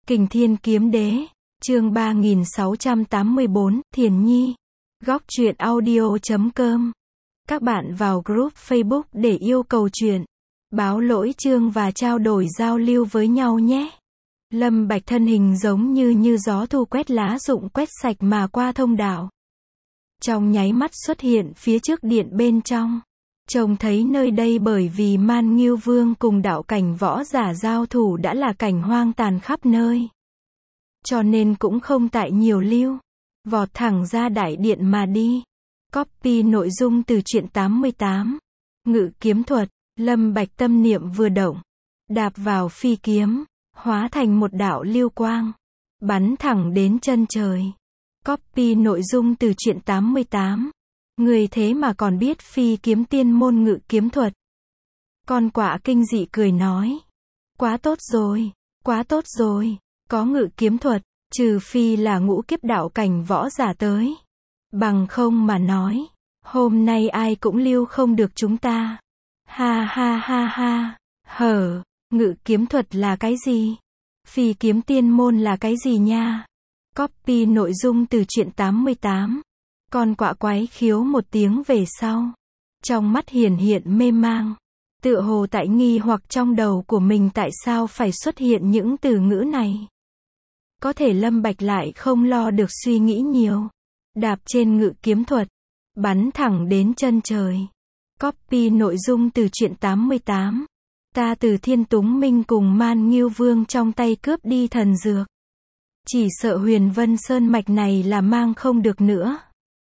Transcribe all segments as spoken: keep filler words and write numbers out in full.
Kình Thiên Kiếm Đế, chương ba nghìn sáu trăm tám mươi bốn, Thiền Nhi. Góc truyện audio chấm com. Các bạn vào group Facebook để yêu cầu truyện, báo lỗi chương và trao đổi giao lưu với nhau nhé. Lâm Bạch thân hình giống như như gió thu quét lá rụng quét sạch mà qua thông đạo. Trong nháy mắt xuất hiện phía trước điện bên trong. Trông thấy nơi đây bởi vì Man Ngưu Vương cùng đạo cảnh võ giả giao thủ đã là cảnh hoang tàn khắp nơi. Cho nên cũng không tại nhiều lưu. Vọt thẳng ra đại điện mà đi. Copy nội dung từ truyện tám mươi tám. Ngự kiếm thuật, Lâm Bạch tâm niệm vừa động. Đạp vào phi kiếm, hóa thành một đạo lưu quang. Bắn thẳng đến chân trời. Copy nội dung từ truyện tám mươi tám. Người thế mà còn biết phi kiếm tiên môn ngự kiếm thuật. Con quạ kinh dị cười nói. Quá tốt rồi, quá tốt rồi, có ngự kiếm thuật, trừ phi là ngũ kiếp đạo cảnh võ giả tới. Bằng không mà nói, hôm nay ai cũng lưu không được chúng ta. Ha ha ha ha, hở, ngự kiếm thuật là cái gì? Phi kiếm tiên môn là cái gì nha? Copy nội dung từ truyện tám mươi tám. Con quạ quái khiếu một tiếng về sau. Trong mắt hiển hiện mê mang. Tựa hồ tại nghi hoặc trong đầu của mình tại sao phải xuất hiện những từ ngữ này. Có thể Lâm Bạch lại không lo được suy nghĩ nhiều. Đạp trên ngự kiếm thuật. Bắn thẳng đến chân trời. Copy nội dung từ truyện tám mươi tám. Ta từ Thiên Túng Minh cùng Man Ngưu Vương trong tay cướp đi thần dược. Chỉ sợ Huyền Vân Sơn mạch này là mang không được nữa.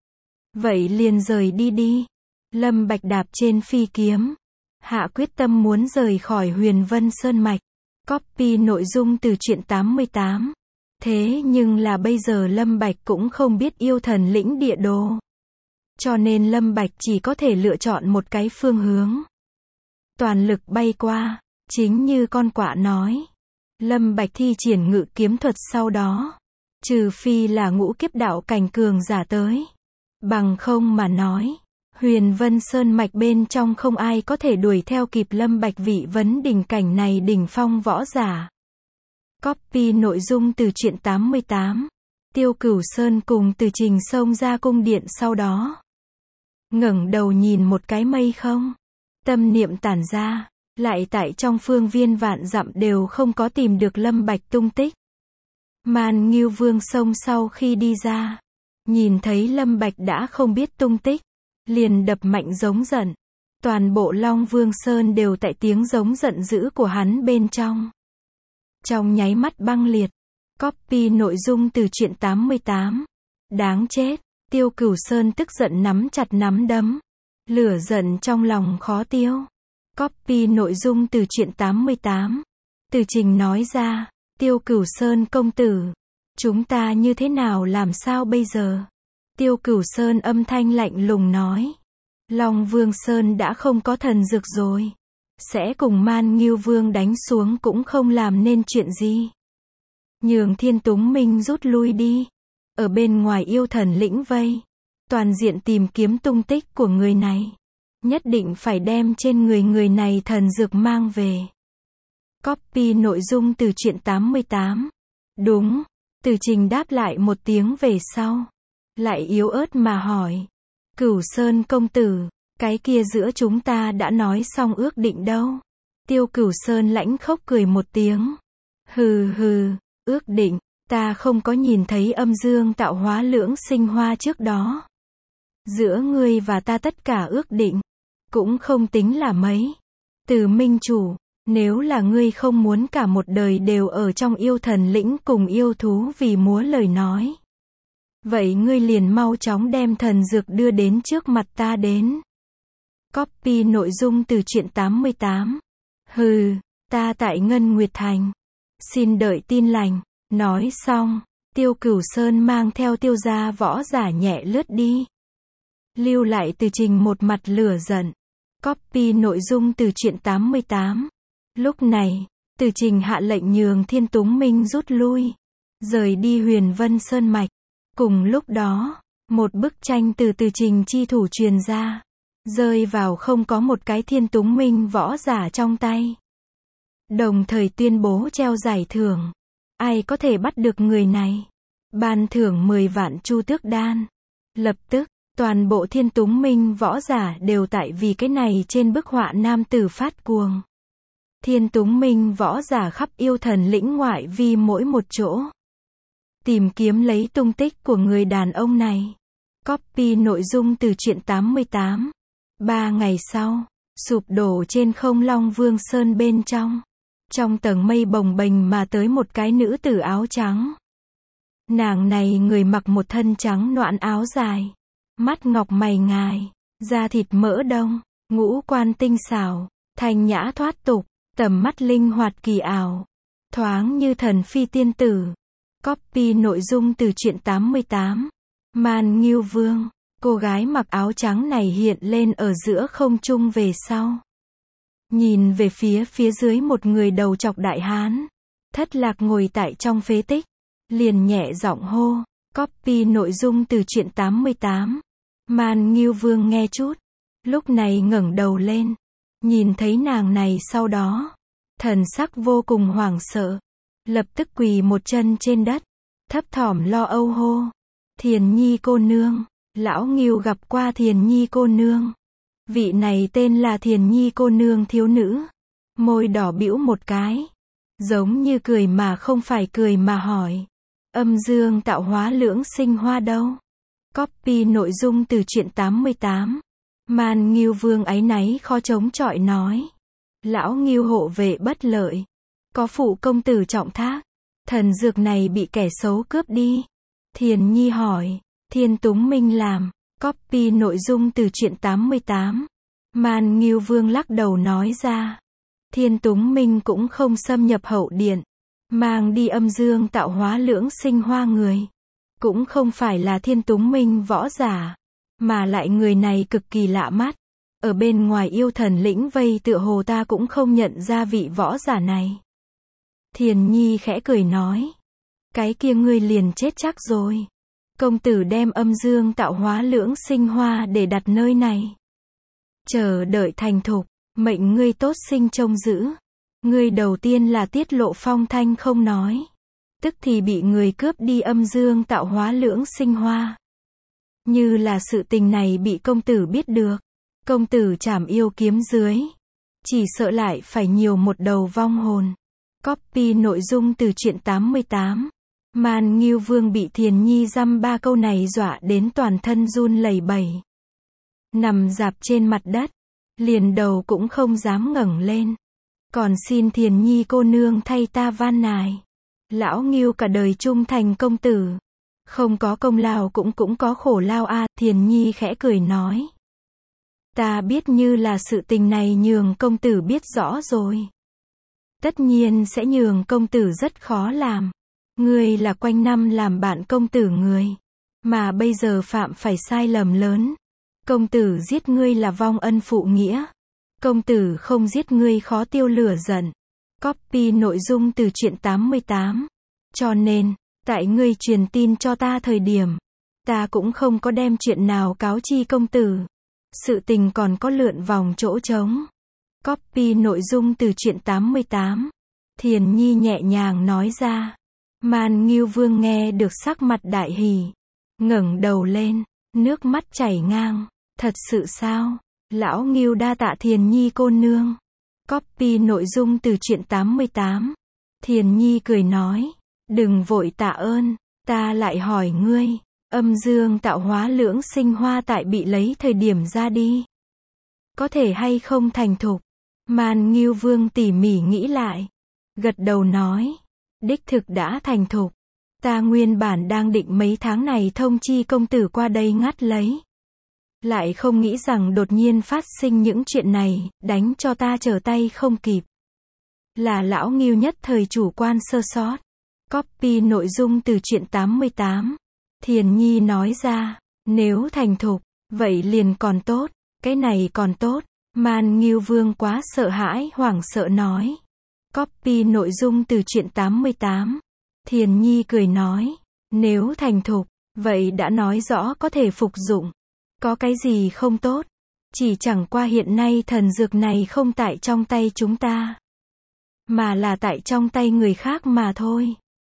Vậy liền rời đi đi. Lâm Bạch đạp trên phi kiếm. Hạ quyết tâm muốn rời khỏi Huyền Vân Sơn mạch. Copy nội dung từ truyện tám mươi tám. Thế nhưng là bây giờ Lâm Bạch cũng không biết yêu thần lĩnh địa đồ. Cho nên Lâm Bạch chỉ có thể lựa chọn một cái phương hướng. Toàn lực bay qua, chính như con quạ nói. Lâm Bạch thi triển ngự kiếm thuật sau đó. Trừ phi là ngũ kiếp đạo cảnh cường giả tới. Bằng không mà nói, Huyền Vân Sơn mạch bên trong không ai có thể đuổi theo kịp Lâm Bạch vị vấn đỉnh cảnh này đỉnh phong võ giả. Copy nội dung từ truyện tám mươi tám. Tiêu Cửu Sơn cùng Từ Trình xông ra cung điện sau đó. Ngẩng đầu nhìn một cái mây không. Tâm niệm tản ra, lại tại trong phương viên vạn dặm đều không có tìm được Lâm Bạch tung tích. Man Ngưu Vương xông sau khi đi ra. Nhìn thấy Lâm Bạch đã không biết tung tích, liền đập mạnh giống giận. Toàn bộ Long Vương Sơn đều tại tiếng giống giận dữ của hắn bên trong. Trong nháy mắt băng liệt. Copy nội dung từ truyện tám mươi tám. Đáng chết, Tiêu Cửu Sơn tức giận nắm chặt nắm đấm. Lửa giận trong lòng khó tiêu. Copy nội dung từ truyện tám mươi tám. Từ Trình nói ra, Tiêu Cửu Sơn công tử. Chúng ta như thế nào làm sao bây giờ? Tiêu Cửu Sơn âm thanh lạnh lùng nói. Long Vương Sơn đã không có thần dược rồi. Sẽ cùng Man Ngưu Vương đánh xuống cũng không làm nên chuyện gì. Nhường Thiên Túng Minh rút lui đi. Ở bên ngoài yêu thần lĩnh vây. Toàn diện tìm kiếm tung tích của người này. Nhất định phải đem trên người người này thần dược mang về. Copy nội dung từ truyện tám mươi tám. Đúng. Từ Trình đáp lại một tiếng về sau. Lại yếu ớt mà hỏi. Cửu Sơn công tử, cái kia giữa chúng ta đã nói xong ước định đâu? Tiêu Cửu Sơn lãnh khốc cười một tiếng. Hừ hừ, ước định, ta không có nhìn thấy âm dương tạo hóa lưỡng sinh hoa trước đó. Giữa ngươi và ta tất cả ước định, cũng không tính là mấy. Từ minh chủ, nếu là ngươi không muốn cả một đời đều ở trong yêu thần lĩnh cùng yêu thú vì múa lời nói. Vậy ngươi liền mau chóng đem thần dược đưa đến trước mặt ta đến. Copy nội dung từ truyện tám mươi tám. Hừ, ta tại Ngân Nguyệt Thành. Xin đợi tin lành. Nói xong, Tiêu Cửu Sơn mang theo Tiêu gia võ giả nhẹ lướt đi. Lưu lại Từ Trình một mặt lửa giận. Copy nội dung từ truyện tám mươi tám. Lúc này, Từ Trình hạ lệnh nhường Thiên Túng Minh rút lui. Rời đi Huyền Vân Sơn mạch. Cùng lúc đó, một bức tranh từ Từ Trình chi thủ truyền ra. Rơi vào không có một cái Thiên Túng Minh võ giả trong tay. Đồng thời tuyên bố treo giải thưởng. ai có thể bắt được người này? Ban thưởng mười vạn chu tước đan. Lập tức, toàn bộ Thiên Túng Minh võ giả đều tại vì cái này trên bức họa nam tử phát cuồng. Thiên Túng Minh võ giả khắp yêu thần lĩnh ngoại vi mỗi một chỗ. Tìm kiếm lấy tung tích của người đàn ông này. Copy nội dung từ truyện tám mươi tám. Ba ngày sau, sụp đổ trên không Long Vương Sơn bên trong. Trong tầng mây bồng bềnh mà tới một cái nữ tử áo trắng. Nàng này người mặc một thân trắng noãn áo dài. Mắt ngọc mày ngài, da thịt mỡ đông, ngũ quan tinh xảo, thanh nhã thoát tục, tầm mắt linh hoạt kỳ ảo. Thoáng như thần phi tiên tử. Copy nội dung từ truyện tám mươi tám. Man Ngưu Vương. Cô gái mặc áo trắng này hiện lên ở giữa không trung về sau. Nhìn về phía phía dưới một người đầu trọc đại hán. Thất lạc ngồi tại trong phế tích. Liền nhẹ giọng hô. Copy nội dung từ truyện tám mươi tám. Man Ngưu Vương nghe chút. Lúc này ngẩng đầu lên. Nhìn thấy nàng này sau đó. Thần sắc vô cùng hoảng sợ. Lập tức quỳ một chân trên đất. Thấp thỏm lo âu hô. Thiền Nhi cô nương. Lão Ngưu gặp qua Thiền Nhi cô nương. Vị này tên là Thiền Nhi cô nương thiếu nữ. Môi đỏ bĩu một cái. Giống như cười mà không phải cười mà hỏi. Âm dương tạo hóa lưỡng sinh hoa đâu? Copy nội dung từ truyện tám mươi tám. Man Ngưu Vương áy náy khó chống chọi nói. Lão Ngưu hộ vệ bất lợi. Có phụ công tử trọng thác. Thần dược này bị kẻ xấu cướp đi. Thiền Nhi hỏi. Thiên Túng Minh làm. Copy nội dung từ truyện tám mươi tám. Man Ngưu Vương lắc đầu nói ra. Thiên Túng Minh cũng không xâm nhập hậu điện. Mang đi âm dương tạo hóa lưỡng sinh hoa người. Cũng không phải là Thiên Túng Minh võ giả. Mà lại người này cực kỳ lạ mắt. Ở bên ngoài yêu thần lĩnh vây tựa hồ ta cũng không nhận ra vị võ giả này. Thiền Nhi khẽ cười nói. Cái kia ngươi liền chết chắc rồi. Công tử đem âm dương tạo hóa lưỡng sinh hoa để đặt nơi này. Chờ đợi thành thục, mệnh ngươi tốt sinh trông giữ. Ngươi đầu tiên là tiết lộ phong thanh không nói. Tức thì bị người cướp đi âm dương tạo hóa lưỡng sinh hoa. Như là sự tình này bị công tử biết được. Công tử trảm yêu kiếm dưới. Chỉ sợ lại phải nhiều một đầu vong hồn. Copy nội dung từ truyện tám mươi tám. Man Ngưu Vương bị Thiền Nhi dăm ba câu này dọa đến toàn thân run lẩy bẩy. Nằm rạp trên mặt đất. Liền đầu cũng không dám ngẩng lên. Còn xin Thiền Nhi cô nương thay ta van nài. Lão Ngưu cả đời trung thành công tử. Không có công lao cũng cũng có khổ lao a. Thiền Nhi khẽ cười nói. Ta biết như là sự tình này nhường công tử biết rõ rồi. Tất nhiên sẽ nhường công tử rất khó làm. Ngươi là quanh năm làm bạn công tử người. Mà bây giờ phạm phải sai lầm lớn. Công tử giết ngươi là vong ân phụ nghĩa. Công tử không giết ngươi khó tiêu lửa giận. Copy nội dung từ truyện tám mươi tám. Cho nên, tại ngươi truyền tin cho ta thời điểm. Ta cũng không có đem chuyện nào cáo chi công tử. Sự tình còn có lượn vòng chỗ trống. Copy nội dung từ truyện tám mươi tám. Thiền Nhi nhẹ nhàng nói ra. Man Ngưu Vương nghe được sắc mặt đại hỉ. Ngẩng đầu lên, nước mắt chảy ngang. Thật sự sao? Lão Ngưu đa tạ Thiền Nhi cô nương. Copy nội dung từ truyện tám mươi tám. Thiền Nhi cười nói. Đừng vội tạ ơn, ta lại hỏi ngươi. Âm dương tạo hóa lưỡng sinh hoa tại bị lấy thời điểm ra đi. Có thể hay không thành thục? Man Ngưu Vương tỉ mỉ nghĩ lại. Gật đầu nói. Đích thực đã thành thục. Ta nguyên bản đang định mấy tháng này thông chi công tử qua đây ngắt lấy. Lại không nghĩ rằng đột nhiên phát sinh những chuyện này, đánh cho ta trở tay không kịp. Là lão Ngưu nhất thời chủ quan sơ sót. Copy nội dung từ truyện tám mươi tám. Thiền Nhi nói ra. Nếu thành thục, vậy liền còn tốt. Cái này còn tốt. Man Ngưu Vương quá sợ hãi hoảng sợ nói. Copy nội dung từ truyện tám mươi tám. Thiền Nhi cười nói. Nếu thành thục, vậy đã nói rõ có thể phục dụng. Có cái gì không tốt? Chỉ chẳng qua hiện nay thần dược này không tại trong tay chúng ta. Mà là tại trong tay người khác mà thôi.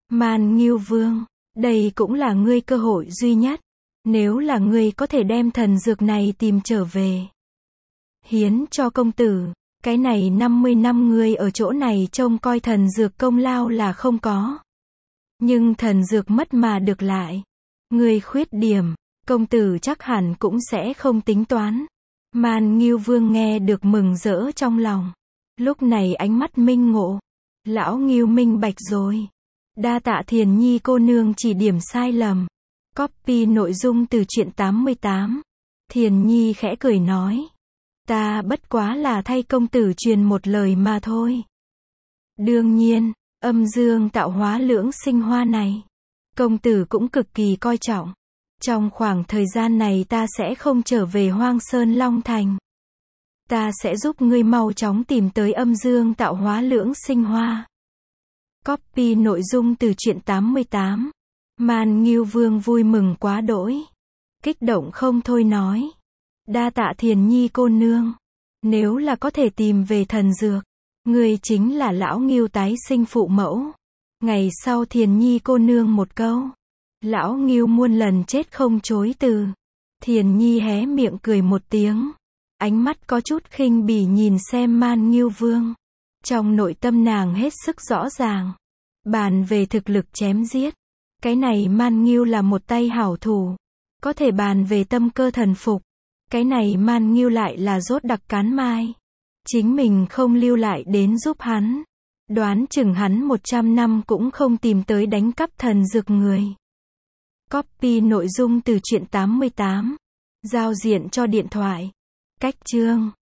Man Ngưu Vương, đây cũng là ngươi cơ hội duy nhất. Nếu là ngươi có thể đem thần dược này tìm trở về, hiến cho công tử, cái này năm mươi năm ngươi ở chỗ này trông coi thần dược công lao là không có. Nhưng thần dược mất mà được lại, ngươi khuyết điểm, công tử chắc hẳn cũng sẽ không tính toán. Man Ngưu Vương nghe được mừng rỡ trong lòng. Lúc này ánh mắt minh ngộ. Lão Ngưu minh bạch rồi. Đa tạ Thiền Nhi cô nương chỉ điểm sai lầm. Copy nội dung từ truyện tám mươi tám. Thiền Nhi khẽ cười nói. Ta bất quá là thay công tử truyền một lời mà thôi. Đương nhiên, âm dương tạo hóa lưỡng sinh hoa này, công tử cũng cực kỳ coi trọng. Trong khoảng thời gian này ta sẽ không trở về Hoang Sơn Long Thành. Ta sẽ giúp ngươi mau chóng tìm tới âm dương tạo hóa lưỡng sinh hoa. Copy nội dung từ truyện tám mươi tám. Man Ngưu Vương vui mừng quá đỗi. Kích động không thôi nói. Đa tạ Thiền Nhi cô nương. Nếu là có thể tìm về thần dược, ngươi chính là lão Ngưu tái sinh phụ mẫu. Ngày sau Thiền Nhi cô nương một câu. Lão Ngưu muôn lần chết không chối từ. Thiền Nhi hé miệng cười một tiếng. Ánh mắt có chút khinh bỉ nhìn xem Man Ngưu Vương. Trong nội tâm nàng hết sức rõ ràng. Bàn về thực lực chém giết, cái này Man Ngưu là một tay hảo thủ. Có thể bàn về tâm cơ thần phục, cái này Man Ngưu lại là rốt đặc cán mai. Chính mình không lưu lại đến giúp hắn, đoán chừng hắn một trăm năm cũng không tìm tới đánh cắp thần dược người. Copy nội dung từ truyện tám mươi tám. Giao diện cho điện thoại. Cách chương